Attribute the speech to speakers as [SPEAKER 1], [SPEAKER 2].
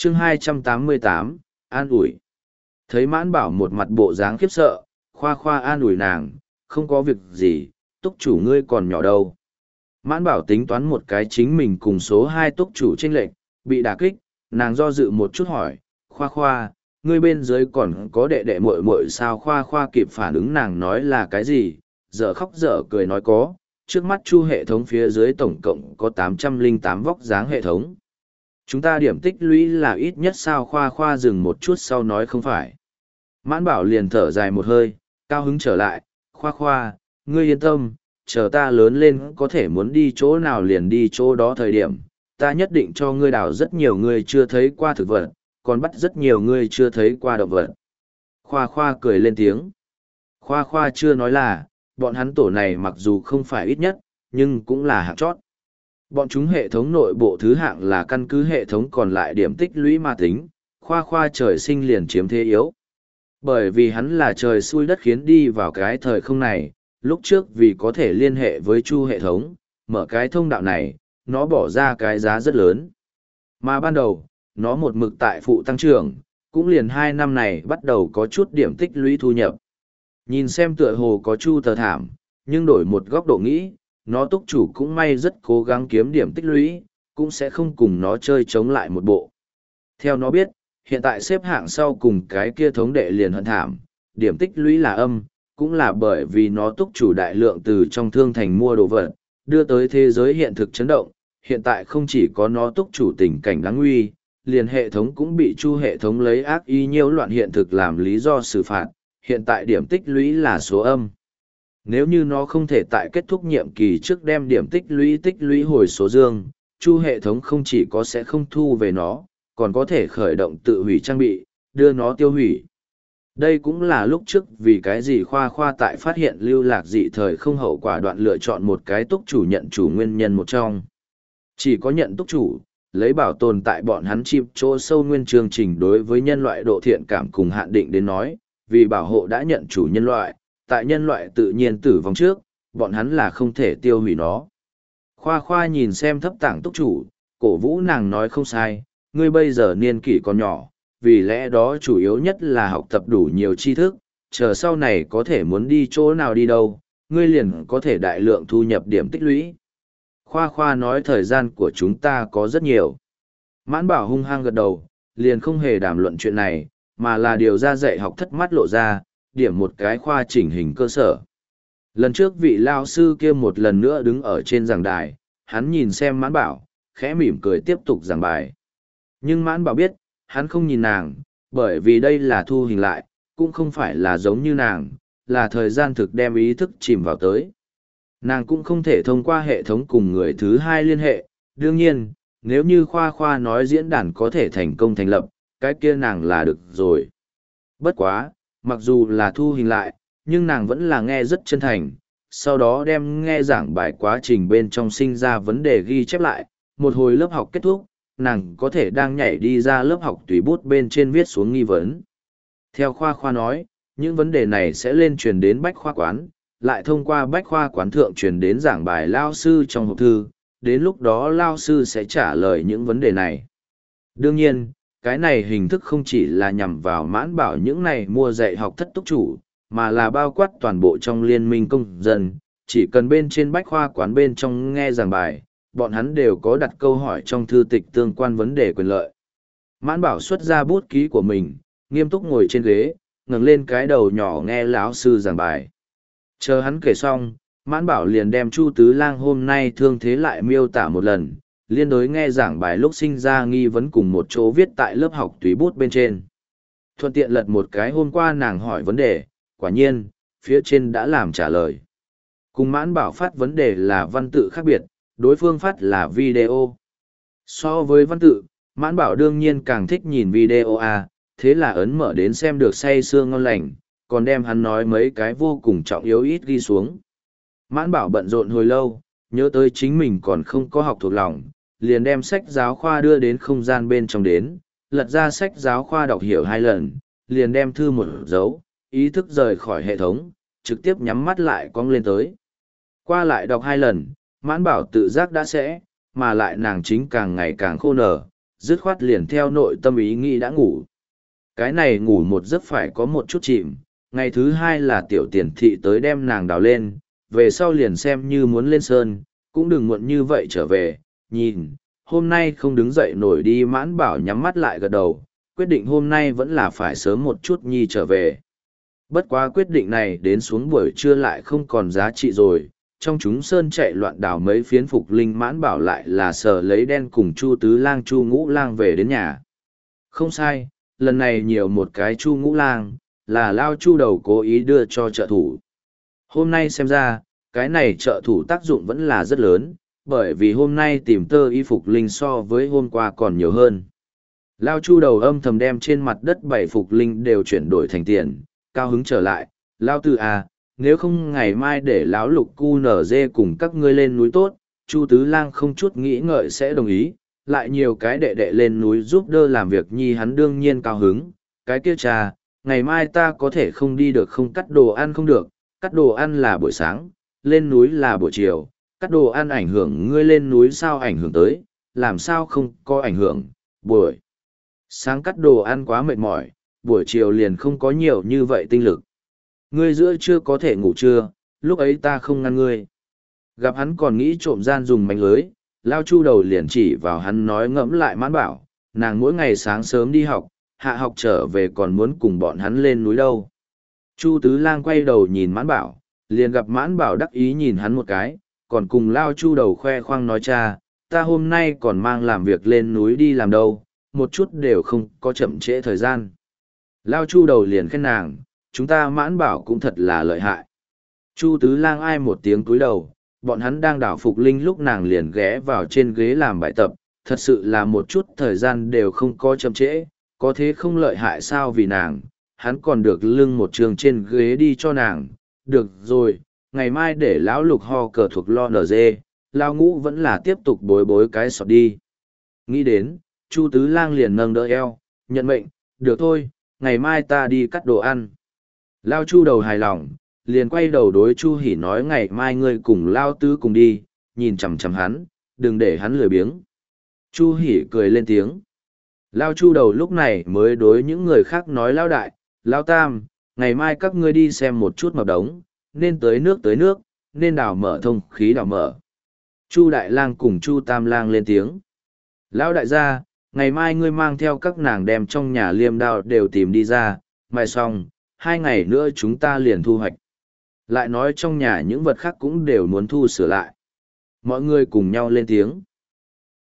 [SPEAKER 1] chương 288, an ủi. Thấy Mãn Bảo một mặt bộ dáng khiếp sợ, Khoa Khoa an ủi nàng, không có việc gì, túc chủ ngươi còn nhỏ đâu. Mãn Bảo tính toán một cái chính mình cùng số 2 túc chủ chênh lệch, bị đả kích, nàng do dự một chút hỏi, Khoa Khoa, ngươi bên dưới còn có đệ đệ muội muội sao? Khoa Khoa kịp phản ứng nàng nói là cái gì, dở khóc dở cười nói có, trước mắt Chu hệ thống phía dưới tổng cộng có 808 vóc dáng hệ thống. Chúng ta điểm tích lũy là ít nhất sao? Khoa Khoa dừng một chút sau nói không phải. Mãn Bảo liền thở dài một hơi, cao hứng trở lại, Khoa Khoa, ngươi yên tâm, chờ ta lớn lên có thể muốn đi chỗ nào liền đi chỗ đó thời điểm, ta nhất định cho ngươi đào rất nhiều ngươi chưa thấy qua thực vật, còn bắt rất nhiều ngươi chưa thấy qua động vật. Khoa Khoa cười lên tiếng. Khoa Khoa chưa nói là, bọn hắn tổ này mặc dù không phải ít nhất, nhưng cũng là hạng chót. Bọn chúng hệ thống nội bộ thứ hạng là căn cứ hệ thống còn lại điểm tích lũy ma tính, Khoa Khoa trời sinh liền chiếm thế yếu. Bởi vì hắn là trời xui đất khiến đi vào cái thời không này, lúc trước vì có thể liên hệ với Chu hệ thống, mở cái thông đạo này, nó bỏ ra cái giá rất lớn. Mà ban đầu, nó một mực tại phụ tăng trưởng, cũng liền 2 năm này bắt đầu có chút điểm tích lũy thu nhập. Nhìn xem tựa hồ có Chu tờ thảm, nhưng đổi một góc độ nghĩ, nó túc chủ cũng may rất cố gắng kiếm điểm tích lũy, cũng sẽ không cùng nó chơi chống lại một bộ. Theo nó biết, hiện tại xếp hạng sau cùng cái kia thống đệ liền hận thảm, điểm tích lũy là âm, cũng là bởi vì nó túc chủ đại lượng từ trong thương thành mua đồ vật, đưa tới thế giới hiện thực chấn động. Hiện tại không chỉ có nó túc chủ tình cảnh đáng nguy, liền hệ thống cũng bị Chu hệ thống lấy ác ý nhiễu loạn hiện thực làm lý do xử phạt, hiện tại điểm tích lũy là số âm. Nếu như nó không thể tại kết thúc nhiệm kỳ trước đem điểm tích lũy hồi số dương, Chu hệ thống không chỉ có sẽ không thu về nó, còn có thể khởi động tự hủy trang bị, đưa nó tiêu hủy. Đây cũng là lúc trước vì cái gì Khoa Khoa tại phát hiện lưu lạc dị thời không hậu quả đoạn lựa chọn một cái túc chủ nhận chủ nguyên nhân một trong. Chỉ có nhận túc chủ, lấy bảo tồn tại bọn hắn chìm chỗ sâu nguyên chương trình đối với nhân loại độ thiện cảm cùng hạn định đến nói, vì bảo hộ đã nhận chủ nhân loại, tại nhân loại tự nhiên tử vong trước, bọn hắn là không thể tiêu hủy nó. Khoa Khoa nhìn xem thấp tảng túc chủ, cổ vũ nàng nói không sai, ngươi bây giờ niên kỷ còn nhỏ, vì lẽ đó chủ yếu nhất là học tập đủ nhiều tri thức, chờ sau này có thể muốn đi chỗ nào đi đâu, ngươi liền có thể đại lượng thu nhập điểm tích lũy. Khoa Khoa nói thời gian của chúng ta có rất nhiều. Mãn Bảo hung hăng gật đầu, liền không hề đàm luận chuyện này, mà là điều ra dạy học thất mắt lộ ra, điểm một cái khoa chỉnh hình cơ sở. Lần trước vị lao sư kia một lần nữa đứng ở trên giảng đài, hắn nhìn xem Mãn Bảo, khẽ mỉm cười tiếp tục giảng bài. Nhưng Mãn Bảo biết, hắn không nhìn nàng, bởi vì đây là thu hình lại, cũng không phải là giống như nàng, là thời gian thực đem ý thức chìm vào tới. Nàng cũng không thể thông qua hệ thống cùng người thứ hai liên hệ, đương nhiên, nếu như Khoa Khoa nói diễn đàn có thể thành công thành lập, cái kia nàng là được rồi. Bất quá, mặc dù là thu hình lại, nhưng nàng vẫn là nghe rất chân thành, sau đó đem nghe giảng bài quá trình bên trong sinh ra vấn đề ghi chép lại, một hồi lớp học kết thúc, nàng có thể đang nhảy đi ra lớp học tùy bút bên trên viết xuống nghi vấn. Theo Khoa Khoa nói, những vấn đề này sẽ lên truyền đến Bách Khoa Quán, lại thông qua Bách Khoa Quán thượng truyền đến giảng bài lao sư trong hộp thư, đến lúc đó lao sư sẽ trả lời những vấn đề này. Đương nhiên, cái này hình thức không chỉ là nhằm vào Mãn Bảo những này mua dạy học thất túc chủ, mà là bao quát toàn bộ trong liên minh công dân, chỉ cần bên trên Bách Khoa Quán bên trong nghe giảng bài, bọn hắn đều có đặt câu hỏi trong thư tịch tương quan vấn đề quyền lợi. Mãn Bảo xuất ra bút ký của mình, nghiêm túc ngồi trên ghế, ngẩng lên cái đầu nhỏ nghe lão sư giảng bài. Chờ hắn kể xong, Mãn Bảo liền đem Chu Tứ Lang hôm nay thương thế lại miêu tả một lần, liên đối nghe giảng bài lúc sinh ra nghi vấn cùng một chỗ viết tại lớp học tùy bút bên trên. Thuận tiện lật một cái hôm qua nàng hỏi vấn đề, quả nhiên, phía trên đã làm trả lời. Cùng Mãn Bảo phát vấn đề là văn tự khác biệt, đối phương phát là video. So với văn tự, Mãn Bảo đương nhiên càng thích nhìn video thế là ấn mở đến xem được say sưa ngon lành, còn đem hắn nói mấy cái vô cùng trọng yếu ít ghi xuống. Mãn Bảo bận rộn hồi lâu, nhớ tới chính mình còn không có học thuộc lòng, liền đem sách giáo khoa đưa đến không gian bên trong đến, lật ra sách giáo khoa đọc hiểu 2 lần, liền đem thư một dấu, ý thức rời khỏi hệ thống, trực tiếp nhắm mắt lại cong lên tới. Qua lại đọc 2 lần, Mãn Bảo tự giác đã sẽ, mà lại nàng chính càng ngày càng khô nở, dứt khoát liền theo nội tâm ý nghĩ đã ngủ. Cái này ngủ một giấc phải có một chút chìm, ngày thứ hai là tiểu tiền thị tới đem nàng đào lên, về sau liền xem như muốn lên sơn, cũng đừng muộn như vậy trở về, nhìn, hôm nay không đứng dậy nổi đi. Mãn Bảo nhắm mắt lại gật đầu, quyết định hôm nay vẫn là phải sớm một chút nhi trở về. Bất quá quyết định này đến xuống buổi trưa lại không còn giá trị rồi, trong chúng sơn chạy loạn đảo mấy phiến phục linh. Mãn Bảo lại là sờ lấy đen cùng Chu Tứ Lang Chu Ngũ Lang về đến nhà. Không sai, lần này nhiều một cái Chu Ngũ Lang, là Lao Chu Đầu cố ý đưa cho trợ thủ. Hôm nay xem ra, cái này trợ thủ tác dụng vẫn là rất lớn, bởi vì hôm nay tìm tơ y phục linh so với hôm qua còn nhiều hơn. Lao Chu Đầu âm thầm đem trên mặt đất 7 phục linh đều chuyển đổi thành tiền, cao hứng trở lại. Lao Tư à, nếu không ngày mai để Lão Lục Cu nở dê cùng các ngươi lên núi tốt. Chu Tứ Lang không chút nghĩ ngợi sẽ đồng ý, lại nhiều cái đệ đệ lên núi giúp đỡ làm việc nhi hắn đương nhiên cao hứng. Cái kia cha, ngày mai ta có thể không đi được, không cắt đồ ăn không được, cắt đồ ăn là buổi sáng, lên núi là buổi chiều, cắt đồ ăn ảnh hưởng ngươi lên núi sao ảnh hưởng tới, làm sao không có ảnh hưởng, buổi sáng cắt đồ ăn quá mệt mỏi, buổi chiều liền không có nhiều như vậy tinh lực. Ngươi giữa trưa có thể ngủ trưa, lúc ấy ta không ngăn ngươi. Gặp hắn còn nghĩ trộm gian dùng mánh lưới, Lao Chu Đầu liền chỉ vào hắn nói. Ngẫm lại Mãn Bảo, nàng mỗi ngày sáng sớm đi học, hạ học trở về còn muốn cùng bọn hắn lên núi đâu. Chu Tứ Lang quay đầu nhìn Mãn Bảo, liền gặp Mãn Bảo đắc ý nhìn hắn một cái, còn cùng Lao Chu Đầu khoe khoang nói cha, ta hôm nay còn mang làm việc lên núi đi làm đâu, một chút đều không có chậm trễ thời gian. Lao Chu Đầu liền khen nàng, chúng ta Mãn Bảo cũng thật là lợi hại. Chu Tứ Lang ai một tiếng cúi đầu, bọn hắn đang đảo phục linh lúc nàng liền ghé vào trên ghế làm bài tập, thật sự là một chút thời gian đều không có chậm trễ, có thế không lợi hại sao? Vì nàng, hắn còn được lưng một trường trên ghế đi cho nàng. Được rồi, ngày mai để Lão Lục ho cờ thuộc lo nở dê, Lão Ngũ vẫn là tiếp tục bối bối cái sọt đi. Nghĩ đến, Chu Tứ Lang liền nâng đỡ eo, nhận mệnh, được thôi, ngày mai ta đi cắt đồ ăn. Lao Chu Đầu hài lòng, liền quay đầu đối Chu Hỉ nói, ngày mai ngươi cùng Lao Tứ cùng đi, nhìn chằm chằm hắn, đừng để hắn lười biếng. Chu Hỉ cười lên tiếng. Lao Chu Đầu lúc này mới đối những người khác nói, Lao Đại, Lao Tam, ngày mai các ngươi đi xem một chút mập đống, nên tới nước, nên đào mở thông khí đào mở. Chu Đại Lang cùng Chu Tam Lang lên tiếng. Lão đại gia, ngày mai ngươi mang theo các nàng đem trong nhà liêm đao đều tìm đi ra, mai xong, 2 ngày nữa chúng ta liền thu hoạch. Lại nói trong nhà những vật khác cũng đều muốn thu sửa lại. Mọi người cùng nhau lên tiếng.